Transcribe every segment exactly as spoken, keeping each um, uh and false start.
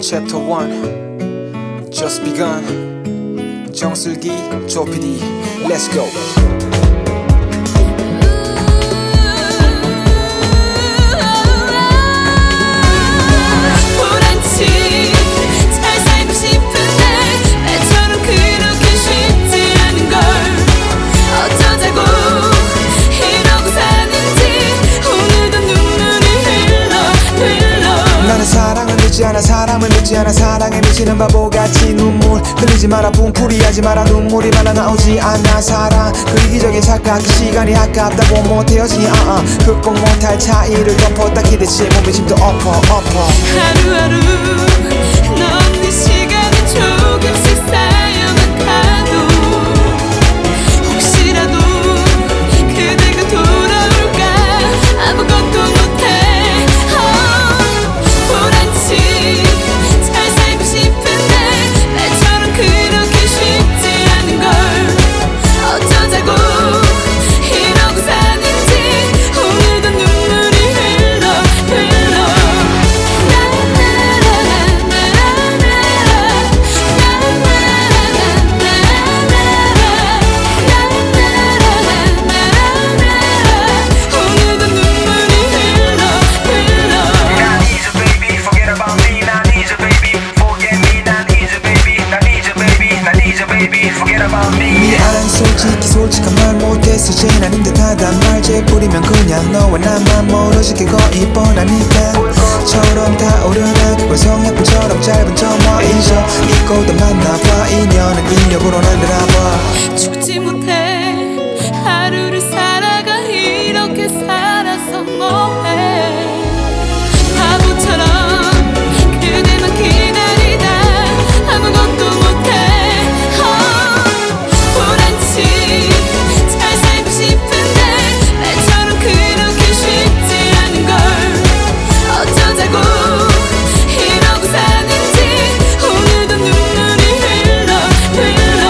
Chapter one Just begun 정슬기 조피디 Let's go. 사랑을 믿지 않아 사람을 믿지 않아 사랑에 미치는 바보같이 눈물 흘리지 마라 붕풀이하지 마라 눈물이 말라 나오지 않아 사랑 그 이기적인 착각 그 시간이 아깝다고 못 헤어지니 uh uh. 극복 못할 차이를 덮었다 기대치 몸이 짐도 엎어 엎어 하루하루 넌 네 시간이 조금씩 쌓여만 가도 혹시라도 그대가 돌아올까 아무것도 못해 잘 살고 싶은데 나처럼 그렇게 쉽지 않은 걸 어쩌자고 이러고 사는지 오늘도 눈물이 흘러 흘러 오늘도 눈물이 흘러 흘러 난 잊어 baby forget about me 난 잊어 baby forget me 난 잊어 baby 난 잊어 baby 난 잊어 baby forget about me 미안 솔직히 솔직한 말 못했어 쟤는 아닌 듯하단 말 재뿌리면 그냥 너와 나만 멀어지게 거의 뻔하니까 처럼 타오르나 그걸 성약불처럼 짧은 점화 잊어 잊고 또 만나봐 인연은 인력으로 만들어봐 죽지 못해 하루를 살아가 이렇게 살아서 뭐해 바보처럼 그대만 기다리다 아무것도 못해 oh, 보란치 잘 살고 싶은데 나처럼 그렇게 쉽지 않은 걸 어쩌자고 이러고 사는지 오늘도 눈물이 흘러 흘러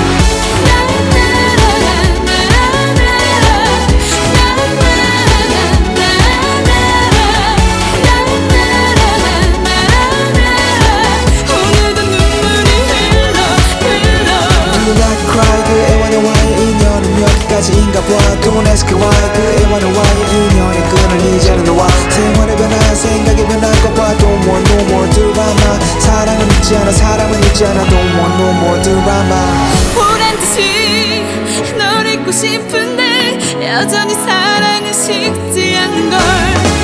오늘도 눈물이 흘러 흘러 Do not cry 그 애와의 인연은 여기까지인가 봐 Don't ask why 그 애와의 인연의 끈을 이제는 놓아 생활의 변화 생각의 변한 것봐 Don't want no more drama 사랑을 믿지 않아 사람을 믿지 않아 Don't want no more drama 보란듯이 널 잊고 싶은데 여전히 사랑은 식지 않는 걸